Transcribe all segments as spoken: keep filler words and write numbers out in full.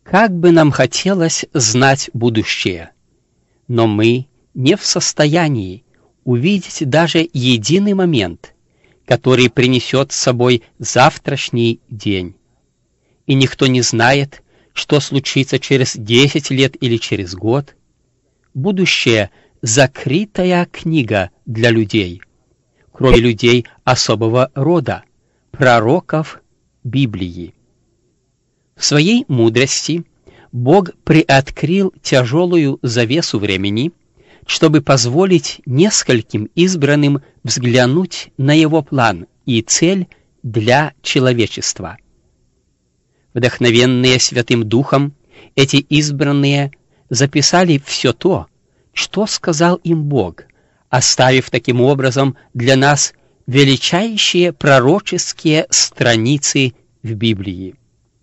Как бы нам хотелось знать будущее, но мы не в состоянии увидеть даже единый момент, который принесет с собой завтрашний день. И никто не знает, что случится через десять лет или через год. Будущее — закрытая книга для людей, кроме людей особого рода, пророков Библии. В своей мудрости Бог приоткрыл тяжелую завесу времени, чтобы позволить нескольким избранным взглянуть на его план и цель для человечества. Вдохновенные Святым Духом, эти избранные записали все то, что сказал им Бог, оставив таким образом для нас величайшие пророческие страницы в Библии.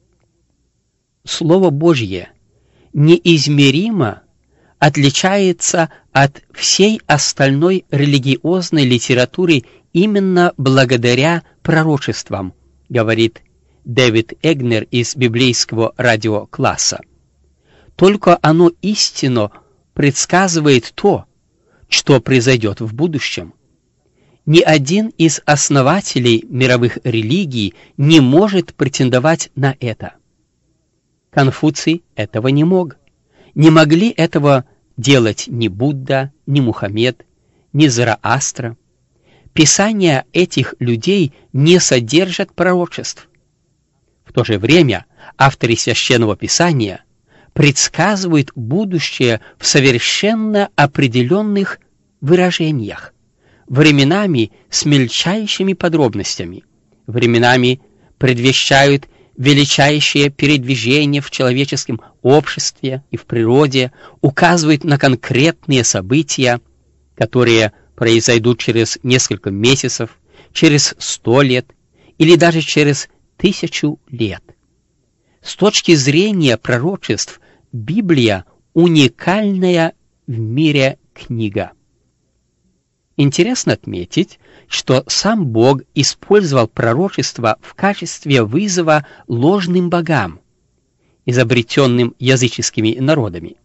Слово Божье неизмеримо отличается от всей остальной религиозной литературы именно благодаря пророчествам, говорит Дэвид Эгнер из библейского радиокласса. Только оно истинно предсказывает то, что произойдет в будущем. Ни один из основателей мировых религий не может претендовать на это. Конфуций этого не мог. Не могли этого делать ни Будда, ни Мухаммед, ни Зороастра. Писания этих людей не содержат пророчеств. В то же время авторы Священного Писания предсказывают будущее в совершенно определенных выражениях, временами с мельчайшими подробностями, временами предвещают величайшее передвижение в человеческом обществе и в природе, указывают на конкретные события, которые произойдут через несколько месяцев, через сто лет или даже через тысячу лет. С точки зрения пророчеств, Библия — уникальная в мире книга. Интересно отметить, что сам Бог использовал пророчество в качестве вызова ложным богам, изобретенным языческими народами.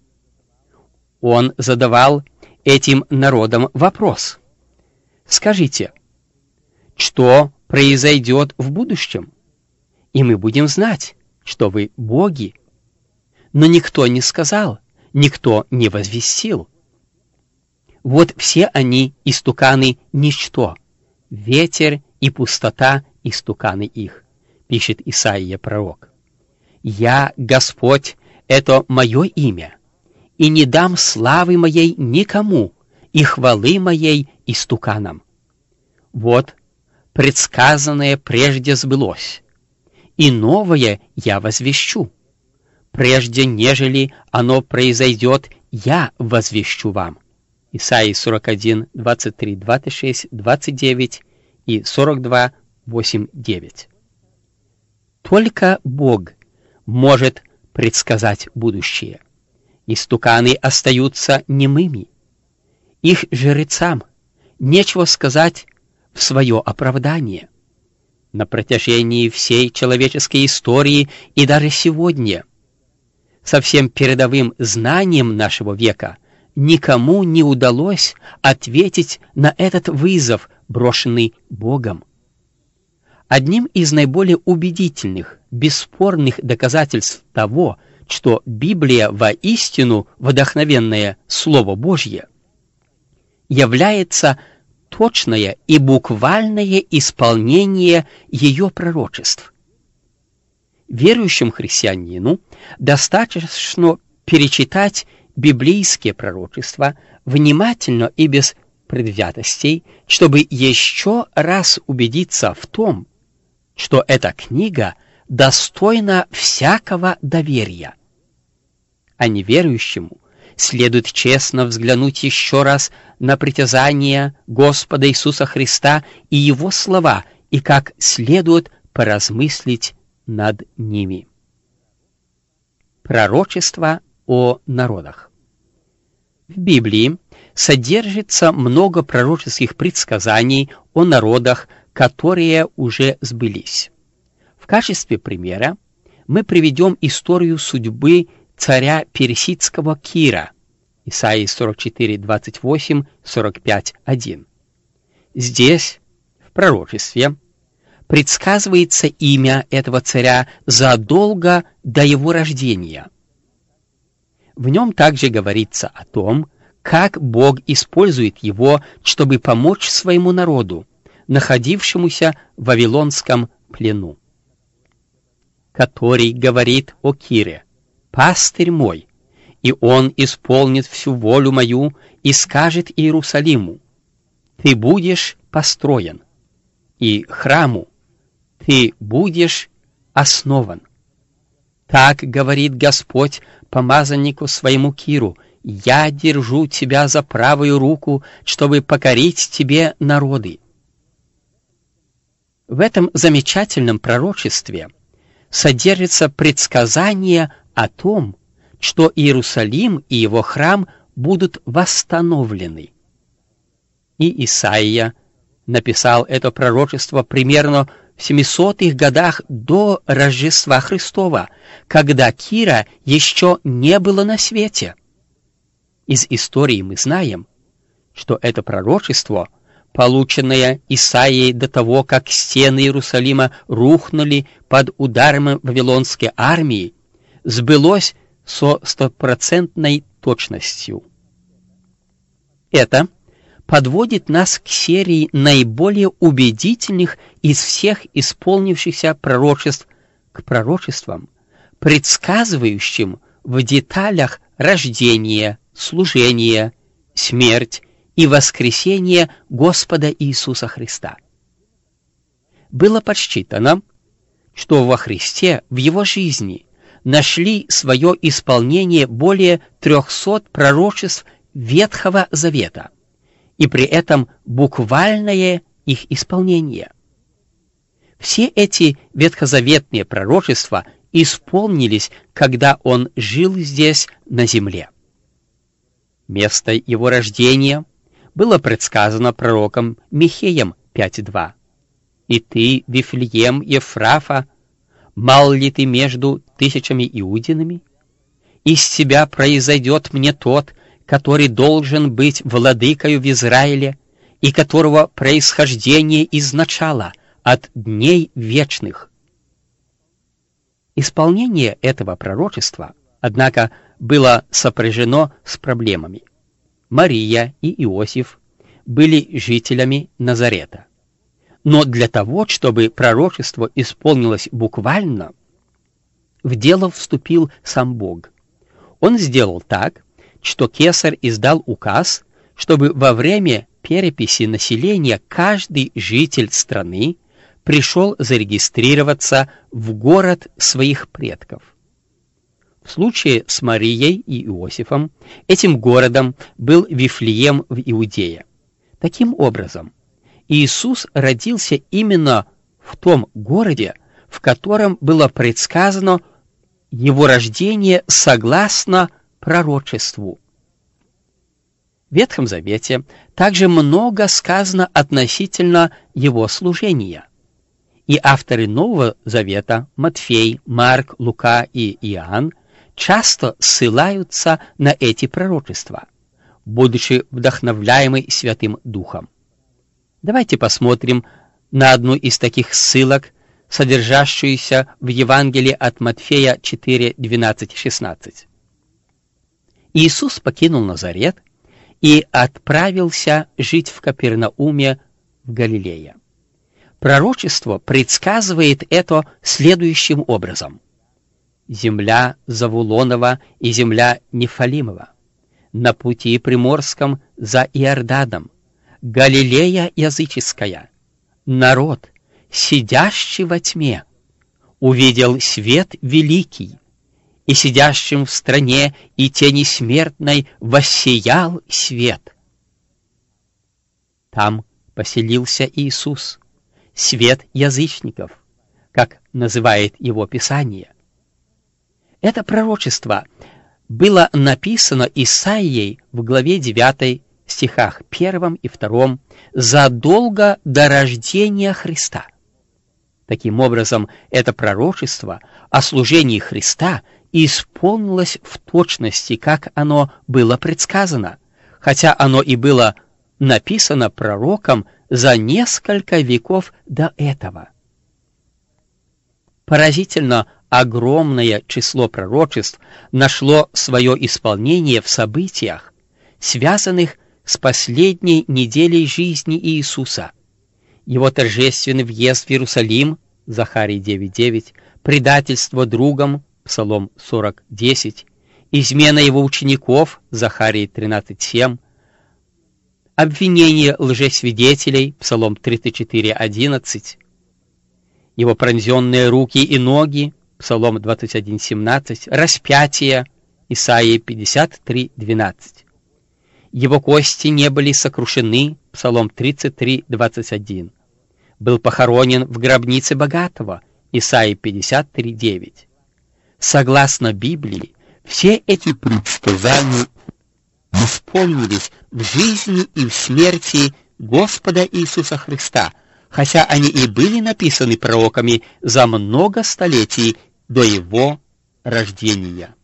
Он задавал этим народам вопрос: «Скажите, что произойдет в будущем? И мы будем знать, что вы боги». Но никто не сказал, никто не возвестил. Вот все они, истуканы, ничто, ветер и пустота, истуканы их, пишет Исаия пророк. «Я, Господь, это мое имя, и не дам славы моей никому, и хвалы моей истуканам. Вот предсказанное прежде сбылось, и новое я возвещу. Прежде нежели оно произойдет, я возвещу вам». Исаии сорок один, двадцать три, двадцать шесть, двадцать девять и сорок два, восемь, девять. Только Бог может предсказать будущее. Истуканы остаются немыми. Их жрецам нечего сказать в свое оправдание. На протяжении всей человеческой истории и даже сегодня со всем передовым знанием нашего века никому не удалось ответить на этот вызов, брошенный Богом. Одним из наиболее убедительных, бесспорных доказательств того, что Библия воистину вдохновенное Слово Божье, является точное и буквальное исполнение ее пророчеств. Верующему христианину достаточно перечитать библейские пророчества внимательно и без предвзятостей, чтобы еще раз убедиться в том, что эта книга достойна всякого доверия. А неверующему следует честно взглянуть еще раз на притязания Господа Иисуса Христа и Его слова, и как следует поразмыслить над ними. Пророчество о народах. В Библии содержится много пророческих предсказаний о народах, которые уже сбылись. В качестве примера мы приведем историю судьбы царя персидского Кира, Исаии сорок четыре, двадцать восемь, сорок пять, один. Здесь, в пророчестве, предсказывается имя этого царя задолго до его рождения. В нем также говорится о том, как Бог использует его, чтобы помочь своему народу, находившемуся в вавилонском плену. Который говорит о Кире: «Пастырь мой, и он исполнит всю волю мою и скажет Иерусалиму: ты будешь построен, и храму: ты будешь основан. Так говорит Господь помазаннику своему Киру: я держу тебя за правую руку, чтобы покорить тебе народы». В этом замечательном пророчестве содержится предсказание о том, что Иерусалим и его храм будут восстановлены. И Исаия написал это пророчество примерно в семисотых годах до Рождества Христова, когда Кира еще не было на свете. Из истории мы знаем, что это пророчество, полученное Исаией до того, как стены Иерусалима рухнули под ударом вавилонской армии, сбылось со стопроцентной точностью. Это подводит нас к серии наиболее убедительных из всех исполнившихся пророчеств, к пророчествам, предсказывающим в деталях рождение, служение, смерть и воскресение Господа Иисуса Христа. Было подсчитано, что во Христе, в его жизни, нашли свое исполнение более трехсот пророчеств Ветхого Завета, и при этом буквальное их исполнение. Все эти ветхозаветные пророчества исполнились, когда он жил здесь, на земле. Место его рождения было предсказано пророком Михеем пять два. «И ты, Вифлеем Ефрафа, мал ли ты между тысячами иудинами? Из тебя произойдет мне тот, который должен быть владыкою в Израиле, и которого происхождение изначало от дней вечных». Исполнение этого пророчества, однако, было сопряжено с проблемами. Мария и Иосиф были жителями Назарета. Но для того, чтобы пророчество исполнилось буквально, в дело вступил сам Бог. Он сделал так, что Кесарь издал указ, чтобы во время переписи населения каждый житель страны пришел зарегистрироваться в город своих предков. В случае с Марией и Иосифом этим городом был Вифлеем в Иудее. Таким образом, Иисус родился именно в том городе, в котором было предсказано его рождение согласно пророчеству. В Ветхом Завете также много сказано относительно его служения. И авторы Нового Завета, Матфей, Марк, Лука и Иоанн, часто ссылаются на эти пророчества, будучи вдохновляемы Святым Духом. Давайте посмотрим на одну из таких ссылок, содержащуюся в Евангелии от Матфея четыре, двенадцать, шестнадцать. Иисус покинул Назарет и отправился жить в Капернауме в Галилее. Пророчество предсказывает это следующим образом: земля Завулонова и земля Нефалимова, на пути приморском за Иорданом, Галилея языческая, народ, сидящий во тьме, увидел свет великий, и сидящим в стране и тени смертной воссиял свет. Там поселился Иисус, свет язычников, как называет его Писание. Это пророчество было написано Исаией в главе девятой, стихах первом и втором, задолго до рождения Христа. Таким образом, это пророчество о служении Христа исполнилось в точности, как оно было предсказано, хотя оно и было написано пророком за несколько веков до этого. Поразительно огромное число пророчеств нашло свое исполнение в событиях, связанных с последней неделей жизни Иисуса. Его торжественный въезд в Иерусалим, Захарии девять девять, предательство другом, Псалом сорок десять, измена его учеников, Захарии тринадцать семь, обвинение лжесвидетелей, Псалом тридцать четыре одиннадцать, его пронзенные руки и ноги, Псалом двадцать один семнадцать, распятие, Исаии пятьдесят три двенадцать. Его кости не были сокрушены, Псалом тридцать три двадцать один. Был похоронен в гробнице богатого, Исаии пятьдесят три девять. Согласно Библии, все эти предсказания исполнились в жизни и в смерти Господа Иисуса Христа, хотя они и были написаны пророками за много столетий до его рождения.